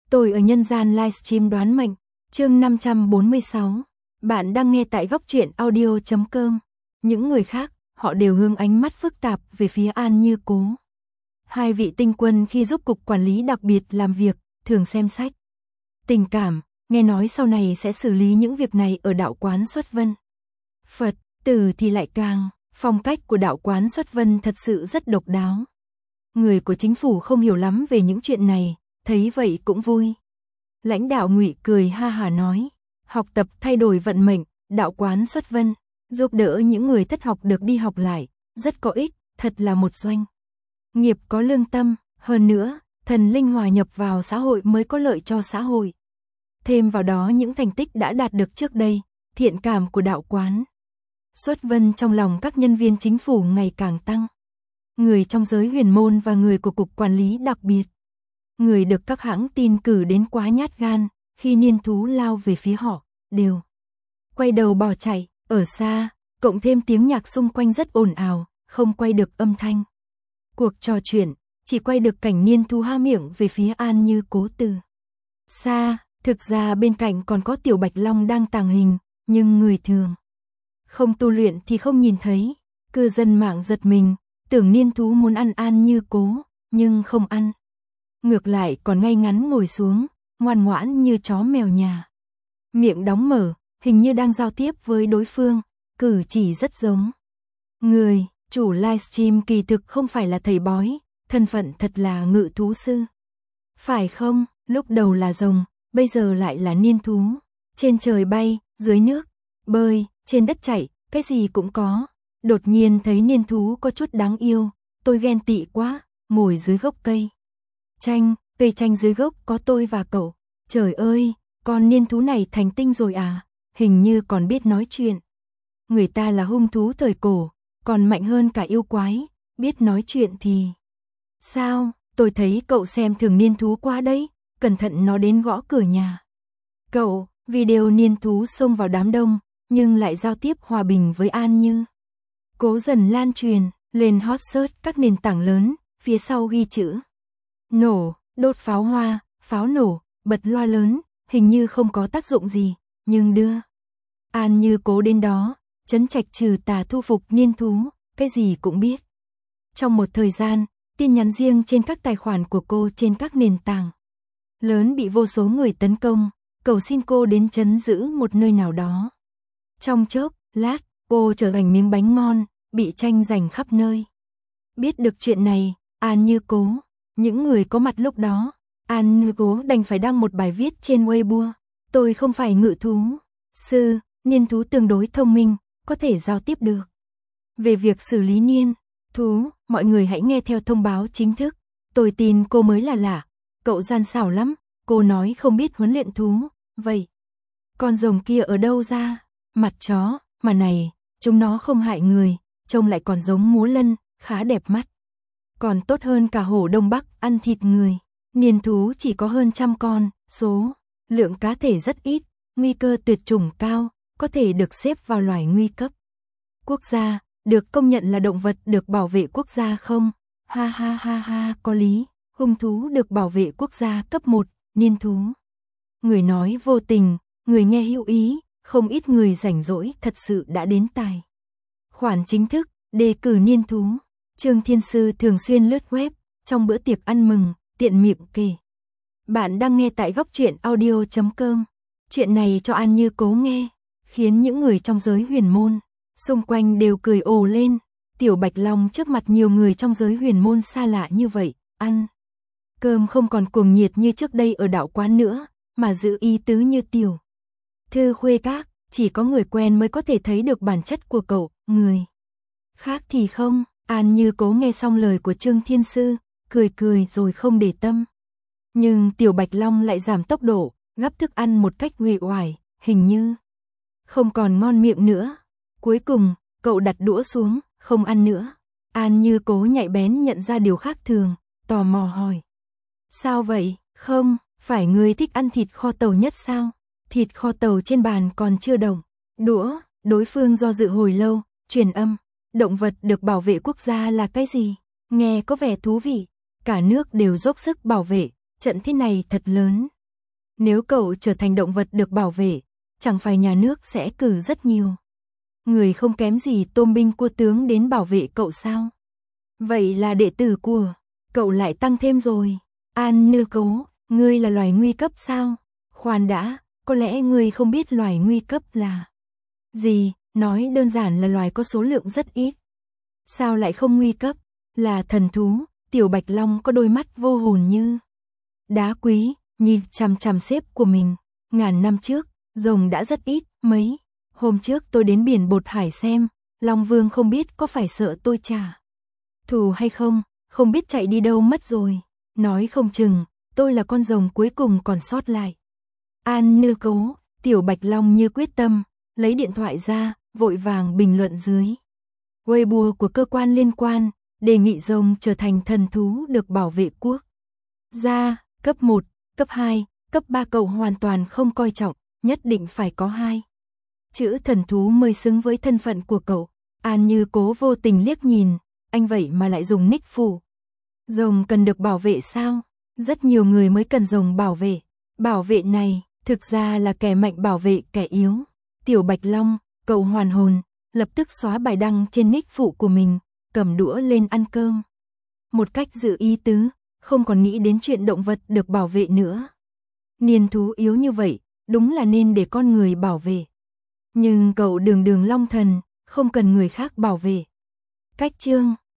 Tôi ở nhân gian livestream đoán mệnh, chương 546. Bạn đang nghe tại góc truyện audio.com. Những người khác, họ đều hướng ánh mắt phức tạp về phía An Như Cố. Hai vị tinh quân khi giúp cục quản lý đặc biệt làm việc, thường xem sách. Tình cảm, nghe nói sau này sẽ xử lý những việc này ở đạo quán Xuất Vân. Phật tử thì lại càng, phong cách của đạo quán Xuất Vân thật sự rất độc đáo. Người của chính phủ không hiểu lắm về những chuyện này, thấy vậy cũng vui. Lãnh đạo Ngụy cười ha hả nói, học tập thay đổi vận mệnh, đạo quán Xuất Vân, giúp đỡ những người thất học được đi học lại, rất có ích, thật là một doanh nghiệp có lương tâm, hơn nữa, thần linh hòa nhập vào xã hội mới có lợi cho xã hội. Thêm vào đó những thành tích đã đạt được trước đây, thiện cảm của đạo quán Xuất Vân trong lòng các nhân viên chính phủ ngày càng tăng. Người trong giới huyền môn và người của cục quản lý đặc biệt. Người được các hãng tin cử đến quá nhát gan, khi niên thú lao về phía họ, đều quay đầu bỏ chạy, ở xa, cộng thêm tiếng nhạc xung quanh rất ồn ào, không quay được âm thanh. Cuộc trò chuyện, chỉ quay được cảnh niên thú há miệng về phía An Như Cố từ xa, thực ra bên cạnh còn có Tiểu Bạch Long đang tàng hình, nhưng người thường không tu luyện thì không nhìn thấy. Cư dân mạng giật mình, tưởng niên thú muốn ăn An Như Cố, nhưng không ăn. Ngược lại còn ngay ngắn ngồi xuống, ngoan ngoãn như chó mèo nhà. Miệng đóng mở, hình như đang giao tiếp với đối phương, cử chỉ rất giống. Người, chủ livestream kỳ thực không phải là thầy bói, thân phận thật là ngự thú sư. Phải không, lúc đầu là rồng, bây giờ lại là niên thú. Trên trời bay, dưới nước, bơi, trên đất chạy, cái gì cũng có. Đột nhiên thấy niên thú có chút đáng yêu, tôi ghen tị quá, ngồi dưới gốc cây chanh, cây chanh dưới gốc có tôi và cậu. Trời ơi, con niên thú này thành tinh rồi à, hình như còn biết nói chuyện. Người ta là hung thú thời cổ, còn mạnh hơn cả yêu quái, biết nói chuyện thì... Sao, tôi thấy cậu xem thường niên thú quá đấy, cẩn thận nó đến gõ cửa nhà. Cậu, video niên thú xông vào đám đông, nhưng lại giao tiếp hòa bình với An Như Cố dần lan truyền, lên hot search các nền tảng lớn, phía sau ghi chữ. Nổ, đốt pháo hoa, pháo nổ, bật loa lớn, hình như không có tác dụng gì, nhưng đưa An Như Cố đến đó, trấn trạch trừ tà thu phục niên thú, cái gì cũng biết. Trong một thời gian, tin nhắn riêng trên các tài khoản của cô trên các nền tảng lớn bị vô số người tấn công, cầu xin cô đến trấn giữ một nơi nào đó. Trong chốc lát, cô trở thành miếng bánh ngon, bị tranh giành khắp nơi. Biết được chuyện này, An Như Cố, những người có mặt lúc đó, An Như Cố đành phải đăng một bài viết trên Weibo. Tôi không phải ngự thú sư, niên thú tương đối thông minh, có thể giao tiếp được. Về việc xử lý niên thú, mọi người hãy nghe theo thông báo chính thức. Tôi tin cô mới là lạ, cậu gian xảo lắm, cô nói không biết huấn luyện thú, vậy con rồng kia ở đâu ra? Mặt chó, mà này, chúng nó không hại người, trông lại còn giống múa lân, khá đẹp mắt. Còn tốt hơn cả hổ Đông Bắc ăn thịt người. Niên thú chỉ có hơn 100 con, số lượng cá thể rất ít, nguy cơ tuyệt chủng cao, có thể được xếp vào loài nguy cấp quốc gia, được công nhận là động vật được bảo vệ quốc gia không? Ha ha ha ha, có lý. Hung thú được bảo vệ quốc gia cấp 1, niên thú. Người nói vô tình, người nghe hữu ý, không ít người rảnh rỗi thật sự đã đến tài khoản chính thức, đề cử niên thú. Trương Thiên Sư thường xuyên lướt web, trong bữa tiệc ăn mừng, tiện miệng kể. Bạn đang nghe tại góc truyện audio.com. Chuyện này cho An Như Cố nghe, khiến những người trong giới huyền môn xung quanh đều cười ồ lên. Tiểu Bạch Long trước mặt nhiều người trong giới huyền môn xa lạ như vậy, ăn cơm không còn cuồng nhiệt như trước đây ở đạo quán nữa, mà giữ ý tứ như tiểu thư khuê các, chỉ có người quen mới có thể thấy được bản chất của cậu, người khác thì không. An Như Cố nghe xong lời của Trương Thiên Sư, cười cười rồi không để tâm. Nhưng Tiểu Bạch Long lại giảm tốc độ, gắp thức ăn một cách uể oải, hình như không còn ngon miệng nữa. Cuối cùng, cậu đặt đũa xuống, không ăn nữa. An Như Cố nhạy bén nhận ra điều khác thường, tò mò hỏi. Sao vậy? Không, phải ngươi thích ăn thịt kho tàu nhất sao? Thịt kho tàu trên bàn còn chưa động đũa, đối phương do dự hồi lâu, truyền âm. Động vật được bảo vệ quốc gia là cái gì? Nghe có vẻ thú vị. Cả nước đều dốc sức bảo vệ, trận thế này thật lớn. Nếu cậu trở thành động vật được bảo vệ, chẳng phải nhà nước sẽ cử rất nhiều người không kém gì tôm binh cua tướng đến bảo vệ cậu sao? Vậy là đệ tử của cậu lại tăng thêm rồi. An Nư Cố, ngươi là loài nguy cấp sao? Khoan đã, có lẽ ngươi không biết loài nguy cấp là gì, nói đơn giản là loài có số lượng rất ít. Sao lại không nguy cấp? Là thần thú, Tiểu Bạch Long có đôi mắt vô hồn như đá quý, nhìn chằm chằm sếp của mình. Ngàn năm trước, rồng đã rất ít, mấy hôm trước tôi đến biển Bột Hải xem, Long Vương không biết có phải sợ tôi trả thù hay không, không biết chạy đi đâu mất rồi. Nói không chừng, tôi là con rồng cuối cùng còn sót lại. An Nư Cố, Tiểu Bạch Long như quyết tâm, lấy điện thoại ra, vội vàng bình luận dưới Weibo của cơ quan liên quan, đề nghị rồng trở thành thần thú được bảo vệ quốc gia, cấp 1, cấp 2, cấp 3 cậu hoàn toàn không coi trọng, nhất định phải có 2 chữ thần thú mới xứng với thân phận của cậu. An Như Cố vô tình liếc nhìn, anh vậy mà lại dùng nick phủ. Rồng cần được bảo vệ sao? Rất nhiều người mới cần rồng bảo vệ. Bảo vệ này, thực ra là kẻ mạnh bảo vệ kẻ yếu. Tiểu Bạch Long, cậu hoàn hồn, lập tức xóa bài đăng trên nick phụ của mình, cầm đũa lên ăn cơm. Một cách giữ ý tứ, không còn nghĩ đến chuyện động vật được bảo vệ nữa. Niên thú yếu như vậy, đúng là nên để con người bảo vệ. Nhưng cậu đường đường long thần, không cần người khác bảo vệ. Cách chương